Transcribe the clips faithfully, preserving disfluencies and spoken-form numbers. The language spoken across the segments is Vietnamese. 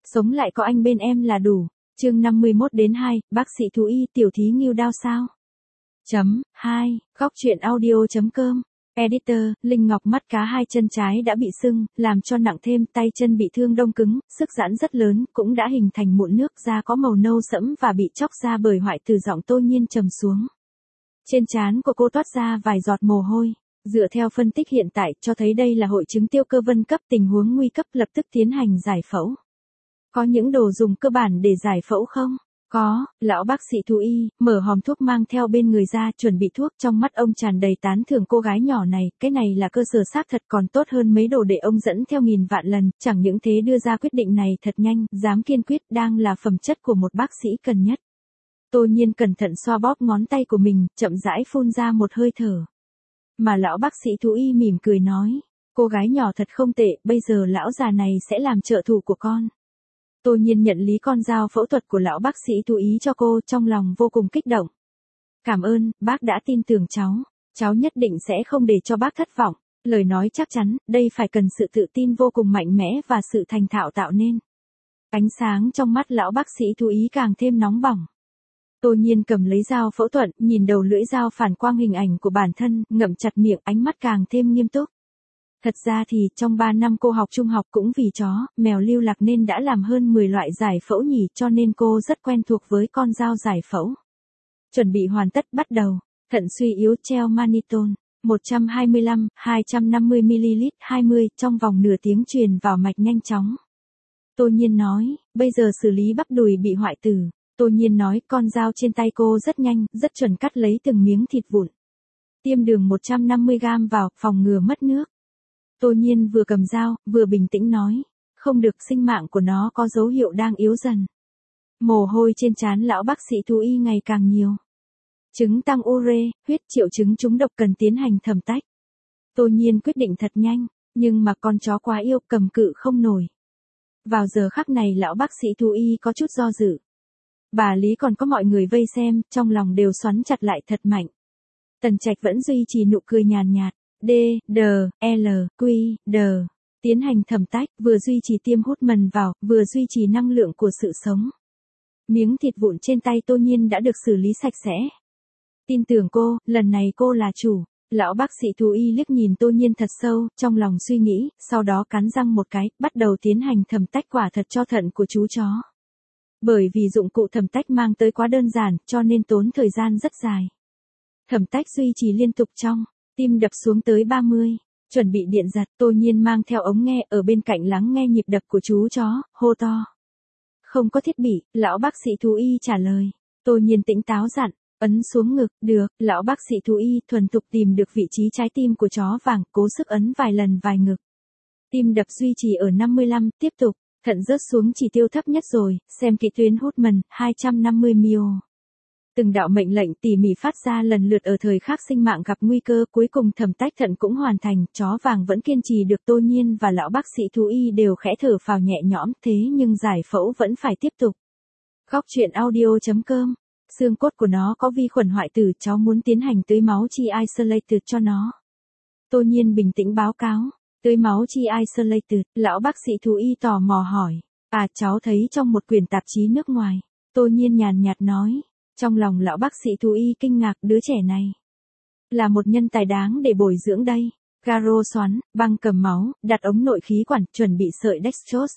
Sống lại có anh bên em là đủ. Chương năm mươi mốt đến hai, bác sĩ thú y tiểu thí ngưu đao sao? Chấm, hai, góc truyện audio chấm com. Editor, Linh Ngọc mắt cá hai chân trái đã bị sưng, làm cho nặng thêm, tay chân bị thương đông cứng, sức giãn rất lớn, cũng đã hình thành mụn nước, da có màu nâu sẫm và bị chóc ra bởi hoại tử. Giọng Tô Nhiên trầm xuống. Trên trán của cô toát ra vài giọt mồ hôi. Dựa theo phân tích hiện tại, cho thấy đây là hội chứng tiêu cơ vân cấp, tình huống nguy cấp, lập tức tiến hành giải phẫu. Có những đồ dùng cơ bản để giải phẫu không? Có, lão bác sĩ thú y, mở hòm thuốc mang theo bên người ra, chuẩn bị thuốc. Trong mắt ông tràn đầy tán thưởng cô gái nhỏ này, cái này là cơ sở xác thật, còn tốt hơn mấy đồ để ông dẫn theo nghìn vạn lần, chẳng những thế đưa ra quyết định này thật nhanh, dám kiên quyết, đang là phẩm chất của một bác sĩ cần nhất. Tô Nhiên cẩn thận xoa bóp ngón tay của mình, chậm rãi phun ra một hơi thở. Mà lão bác sĩ thú y mỉm cười nói, cô gái nhỏ thật không tệ, bây giờ lão già này sẽ làm trợ thủ của con. Tô Nhiên nhận lý con dao phẫu thuật của lão bác sĩ thú y cho cô, trong lòng vô cùng kích động. Cảm ơn, bác đã tin tưởng cháu, cháu nhất định sẽ không để cho bác thất vọng. Lời nói chắc chắn, đây phải cần sự tự tin vô cùng mạnh mẽ và sự thành thạo tạo nên. Ánh sáng trong mắt lão bác sĩ thú y càng thêm nóng bỏng. Tô Nhiên cầm lấy dao phẫu thuật, nhìn đầu lưỡi dao phản quang hình ảnh của bản thân, ngậm chặt miệng, ánh mắt càng thêm nghiêm túc. Thật ra thì, trong ba năm cô học trung học cũng vì chó, mèo lưu lạc nên đã làm hơn mười loại giải phẫu nhỉ, cho nên cô rất quen thuộc với con dao giải phẫu. Chuẩn bị hoàn tất, bắt đầu. Thận suy yếu, treo mannitol, một trăm hai mươi lăm, hai trăm năm mươi mi-li-lít, hai mươi, trong vòng nửa tiếng truyền vào mạch nhanh chóng. Tô Nhiên nói, bây giờ xử lý bắp đùi bị hoại tử. Tô Nhiên nói, con dao trên tay cô rất nhanh, rất chuẩn, cắt lấy từng miếng thịt vụn. Tiêm đường một trăm năm mươi gam vào, phòng ngừa mất nước. Tô Nhiên vừa cầm dao, vừa bình tĩnh nói, không được, sinh mạng của nó có dấu hiệu đang yếu dần. Mồ hôi trên trán lão bác sĩ thú y ngày càng nhiều. Chứng tăng ure, huyết, triệu chứng trúng độc cần tiến hành thẩm tách. Tô Nhiên quyết định thật nhanh, nhưng mà con chó quá yêu, cầm cự không nổi. Vào giờ khắc này lão bác sĩ thú y có chút do dự. Bà Lý còn có mọi người vây xem, trong lòng đều xoắn chặt lại thật mạnh. Tần Trạch vẫn duy trì nụ cười nhàn nhạt. D, D, L, Q, D. Tiến hành thẩm tách, vừa duy trì tiêm hút mần vào, vừa duy trì năng lượng của sự sống. Miếng thịt vụn trên tay Tô Nhiên đã được xử lý sạch sẽ. Tin tưởng cô, lần này cô là chủ. Lão bác sĩ thú y liếc nhìn Tô Nhiên thật sâu, trong lòng suy nghĩ, sau đó cắn răng một cái, bắt đầu tiến hành thẩm tách quả thật cho thận của chú chó. Bởi vì dụng cụ thẩm tách mang tới quá đơn giản, cho nên tốn thời gian rất dài. Thẩm tách duy trì liên tục trong, tim đập xuống tới ba mươi, chuẩn bị điện giật. Tô Nhiên mang theo ống nghe ở bên cạnh lắng nghe nhịp đập của chú chó, hô to. Không có thiết bị, lão bác sĩ thú y trả lời. Tô Nhiên tỉnh táo dặn, ấn xuống ngực, được, lão bác sĩ thú y thuần thục tìm được vị trí trái tim của chó vàng, cố sức ấn vài lần vài ngực. Tim đập duy trì ở năm mươi lăm, tiếp tục. Thận rớt xuống chỉ tiêu thấp nhất rồi, xem kỹ tuyến hút mần, hai trăm năm mươi mi li. Từng đạo mệnh lệnh tỉ mỉ phát ra lần lượt ở thời khắc sinh mạng gặp nguy cơ, cuối cùng thẩm tách thận cũng hoàn thành, chó vàng vẫn kiên trì được. Tô Nhiên và lão bác sĩ thú y đều khẽ thở phào nhẹ nhõm, thế nhưng giải phẫu vẫn phải tiếp tục. Góc truyện audio chấm com. Xương cốt của nó có vi khuẩn hoại tử, cháu muốn tiến hành tưới máu chi isolated cho nó. Tô Nhiên bình tĩnh báo cáo. Tưới máu chi isolated, lão bác sĩ thú y tò mò hỏi. À, cháu thấy trong một quyển tạp chí nước ngoài. Tô Nhiên nhàn nhạt nói. Trong lòng lão bác sĩ thú y kinh ngạc, đứa trẻ này là một nhân tài đáng để bồi dưỡng đây. Garo xoắn, băng cầm máu, đặt ống nội khí quản, chuẩn bị sợi dextrose.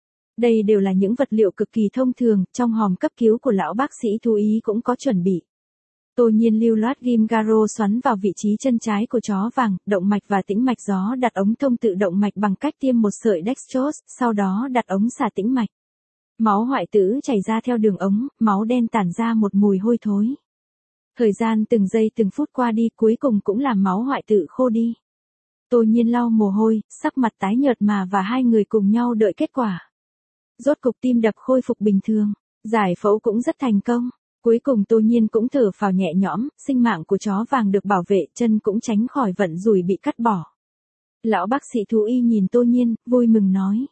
Đây đều là những vật liệu cực kỳ thông thường, trong hòm cấp cứu của lão bác sĩ thú y cũng có chuẩn bị. Tô Nhiên lưu loát ghim garo xoắn vào vị trí chân trái của chó vàng, động mạch và tĩnh mạch gió, đặt ống thông tự động mạch bằng cách tiêm một sợi dextrose, sau đó đặt ống xả tĩnh mạch. Máu hoại tử chảy ra theo đường ống, máu đen tản ra một mùi hôi thối. Thời gian từng giây từng phút qua đi, cuối cùng cũng làm máu hoại tử khô đi. Tô Nhiên lau mồ hôi, sắc mặt tái nhợt mà và hai người cùng nhau đợi kết quả. Rốt cục tim đập khôi phục bình thường, giải phẫu cũng rất thành công. Cuối cùng Tô Nhiên cũng thở phào nhẹ nhõm, sinh mạng của chó vàng được bảo vệ, chân cũng tránh khỏi vận rủi bị cắt bỏ. Lão bác sĩ thú y nhìn Tô Nhiên, vui mừng nói.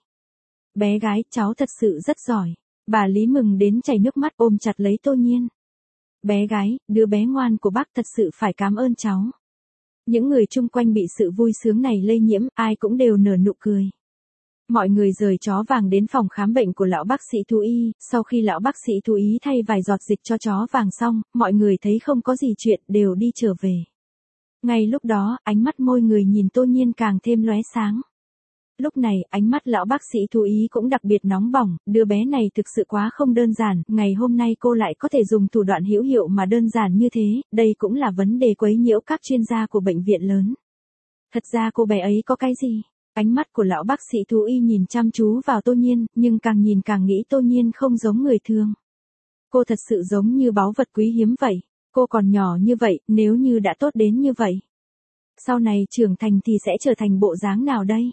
Bé gái, cháu thật sự rất giỏi. Bà Lý mừng đến chảy nước mắt, ôm chặt lấy Tô Nhiên. Bé gái, đứa bé ngoan của bác, thật sự phải cảm ơn cháu. Những người chung quanh bị sự vui sướng này lây nhiễm, ai cũng đều nở nụ cười. Mọi người rời chó vàng đến phòng khám bệnh của lão bác sĩ thú y, sau khi lão bác sĩ thú y thay vài giọt dịch cho chó vàng xong, mọi người thấy không có gì chuyện, đều đi trở về. Ngay lúc đó, ánh mắt môi người nhìn Tô Nhiên càng thêm lóe sáng. Lúc này, ánh mắt lão bác sĩ thú y cũng đặc biệt nóng bỏng, đứa bé này thực sự quá không đơn giản, ngày hôm nay cô lại có thể dùng thủ đoạn hữu hiệu mà đơn giản như thế, đây cũng là vấn đề quấy nhiễu các chuyên gia của bệnh viện lớn. Thật ra cô bé ấy có cái gì? Ánh mắt của lão bác sĩ thú y nhìn chăm chú vào Tô Nhiên, nhưng càng nhìn càng nghĩ Tô Nhiên không giống người thường. Cô thật sự giống như báu vật quý hiếm vậy. Cô còn nhỏ như vậy, nếu như đã tốt đến như vậy, sau này trưởng thành thì sẽ trở thành bộ dáng nào đây?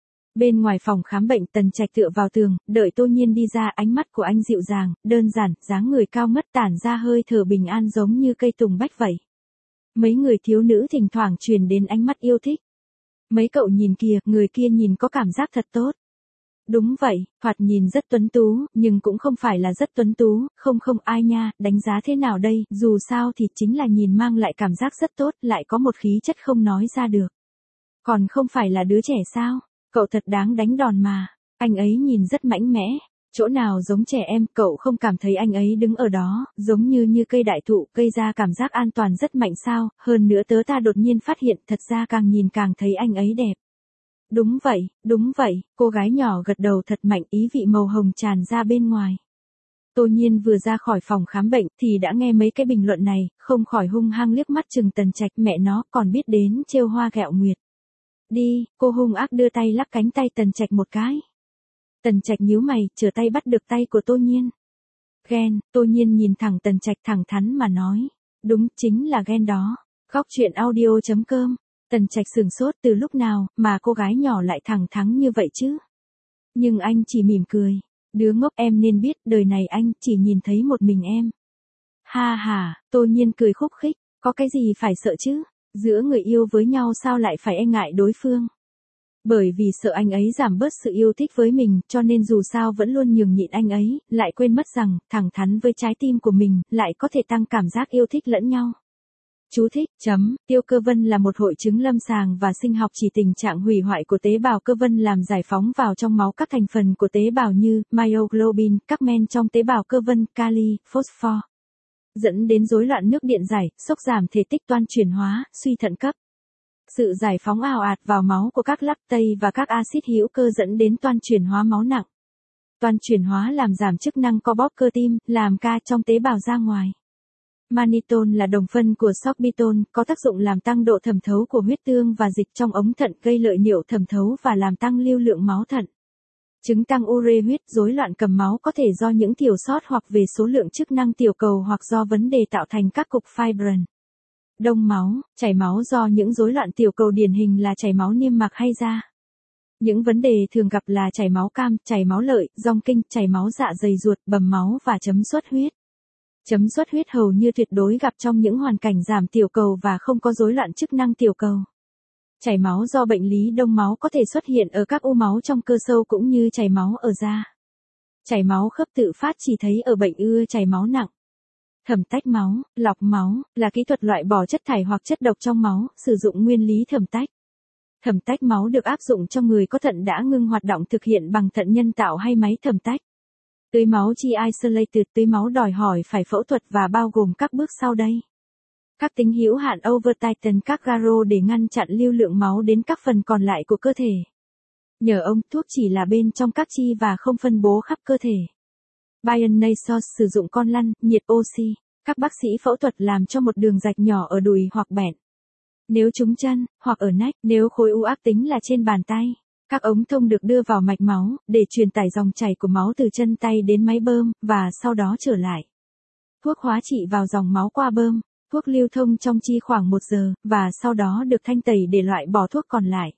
Bên ngoài phòng khám bệnh, Tần Trạch tựa vào tường, đợi Tô Nhiên đi ra, ánh mắt của anh dịu dàng, đơn giản, dáng người cao ngất tản ra hơi thở bình an giống như cây tùng bách vậy. Mấy người thiếu nữ thỉnh thoảng truyền đến ánh mắt yêu thích. Mấy cậu nhìn kìa, người kia nhìn có cảm giác thật tốt. Đúng vậy, thoạt nhìn rất tuấn tú, nhưng cũng không phải là rất tuấn tú, không không ai nha, đánh giá thế nào đây, dù sao thì chính là nhìn mang lại cảm giác rất tốt, lại có một khí chất không nói ra được. Còn không phải là đứa trẻ sao, cậu thật đáng đánh đòn mà, anh ấy nhìn rất mạnh mẽ, chỗ nào giống trẻ em, cậu không cảm thấy anh ấy đứng ở đó, giống như như cây đại thụ, gây ra cảm giác an toàn rất mạnh sao, hơn nữa tớ ta đột nhiên phát hiện, thật ra càng nhìn càng thấy anh ấy đẹp. Đúng vậy, đúng vậy, cô gái nhỏ gật đầu thật mạnh, ý vị màu hồng tràn ra bên ngoài. Tô Nhiên vừa ra khỏi phòng khám bệnh thì đã nghe mấy cái bình luận này, không khỏi hung hăng liếc mắt chừng Tần Trạch, mẹ nó còn biết đến trêu hoa ghẹo nguyệt. Đi, cô hung ác đưa tay lắc cánh tay Tần Trạch một cái. Tần Trạch nhíu mày, trở tay bắt được tay của Tô Nhiên. Ghen, Tô Nhiên nhìn thẳng Tần Trạch thẳng thắn mà nói. Đúng, chính là ghen đó. Góc truyện audio chấm com. Tần Trạch sửng sốt, từ lúc nào mà cô gái nhỏ lại thẳng thắn như vậy chứ? Nhưng anh chỉ mỉm cười. Đứa ngốc, em nên biết, đời này anh chỉ nhìn thấy một mình em. Ha ha, Tô Nhiên cười khúc khích, có cái gì phải sợ chứ? Giữa người yêu với nhau sao lại phải e ngại đối phương? Bởi vì sợ anh ấy giảm bớt sự yêu thích với mình, cho nên dù sao vẫn luôn nhường nhịn anh ấy, lại quên mất rằng, thẳng thắn với trái tim của mình, lại có thể tăng cảm giác yêu thích lẫn nhau. Chú thích, chấm, tiêu cơ vân là một hội chứng lâm sàng và sinh học chỉ tình trạng hủy hoại của tế bào cơ vân làm giải phóng vào trong máu các thành phần của tế bào như myoglobin, các men trong tế bào cơ vân, kali, phosphor, dẫn đến rối loạn nước điện giải, sốc giảm thể tích toan chuyển hóa, suy thận cấp. Sự giải phóng ào ạt vào máu của các lactate và các axit hữu cơ dẫn đến toan chuyển hóa máu nặng. Toan chuyển hóa làm giảm chức năng co bóp cơ tim, làm ca trong tế bào ra ngoài. Mannitol là đồng phân của sorbitol, có tác dụng làm tăng độ thẩm thấu của huyết tương và dịch trong ống thận, gây lợi niệu thẩm thấu và làm tăng lưu lượng máu thận. Chứng tăng ure huyết, rối loạn cầm máu có thể do những thiểu sót hoặc về số lượng chức năng tiểu cầu hoặc do vấn đề tạo thành các cục fibrin. Đông máu, chảy máu do những rối loạn tiểu cầu, điển hình là chảy máu niêm mạc hay da. Những vấn đề thường gặp là chảy máu cam, chảy máu lợi, dòng kinh, chảy máu dạ dày ruột, bầm máu và chấm xuất huyết. Chấm xuất huyết hầu như tuyệt đối gặp trong những hoàn cảnh giảm tiểu cầu và không có rối loạn chức năng tiểu cầu. Chảy máu do bệnh lý đông máu có thể xuất hiện ở các u máu trong cơ sâu cũng như chảy máu ở da. Chảy máu khớp tự phát chỉ thấy ở bệnh ưa chảy máu nặng. Thẩm tách máu, lọc máu, là kỹ thuật loại bỏ chất thải hoặc chất độc trong máu, sử dụng nguyên lý thẩm tách. Thẩm tách máu được áp dụng cho người có thận đã ngưng hoạt động, thực hiện bằng thận nhân tạo hay máy thẩm tách. Tưới máu G-isolated, tưới máu đòi hỏi phải phẫu thuật và bao gồm các bước sau đây. Các tính hữu hạn over-tighten các garo để ngăn chặn lưu lượng máu đến các phần còn lại của cơ thể. Nhờ ông, thuốc chỉ là bên trong các chi và không phân bố khắp cơ thể. Bionnaise sử dụng con lăn, nhiệt oxy. Các bác sĩ phẫu thuật làm cho một đường rạch nhỏ ở đùi hoặc bẹn. Nếu trúng chân, hoặc ở nách, nếu khối u ác tính là trên bàn tay. Các ống thông được đưa vào mạch máu, để truyền tải dòng chảy của máu từ chân tay đến máy bơm, và sau đó trở lại. Thuốc hóa trị vào dòng máu qua bơm. Thuốc lưu thông trong chi khoảng một giờ, và sau đó được thanh tẩy để loại bỏ thuốc còn lại.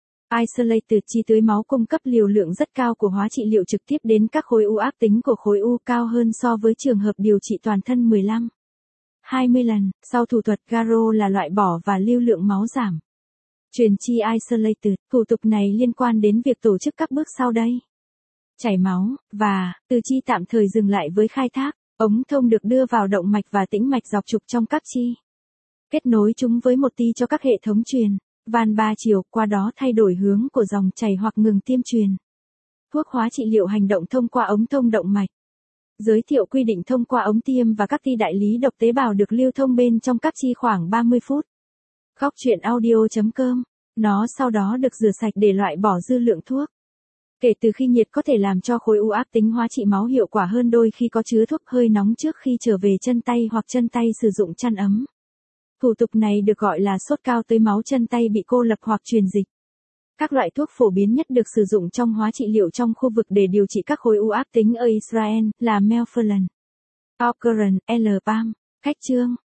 Isolated chi tưới máu cung cấp liều lượng rất cao của hóa trị liệu trực tiếp đến các khối u ác tính của khối u, cao hơn so với trường hợp điều trị toàn thân mười lăm đến hai mươi lần. Sau thủ thuật garo là loại bỏ và lưu lượng máu giảm. Truyền chi Isolated, thủ tục này liên quan đến việc tổ chức các bước sau đây. Chảy máu, và, từ chi tạm thời dừng lại với khai thác, ống thông được đưa vào động mạch và tĩnh mạch dọc trục trong các chi. Kết nối chúng với một ti cho các hệ thống truyền, van ba chiều, qua đó thay đổi hướng của dòng chảy hoặc ngừng tiêm truyền. Thuốc hóa trị liệu hành động thông qua ống thông động mạch. Giới thiệu quy định thông qua ống tiêm và các ti đại lý độc tế bào được lưu thông bên trong các chi khoảng ba mươi phút. Khóc chuyện audio chấm com. Nó sau đó được rửa sạch để loại bỏ dư lượng thuốc. Kể từ khi nhiệt có thể làm cho khối u ác tính hóa trị máu hiệu quả hơn đôi khi có chứa thuốc hơi nóng trước khi trở về chân tay hoặc chân tay sử dụng chăn ấm. Thủ tục này được gọi là sốt cao tới máu chân tay bị cô lập hoặc truyền dịch. Các loại thuốc phổ biến nhất được sử dụng trong hóa trị liệu trong khu vực để điều trị các khối u ác tính ở Israel là Melphalan, Ocaran, L-Pam. Khách chương.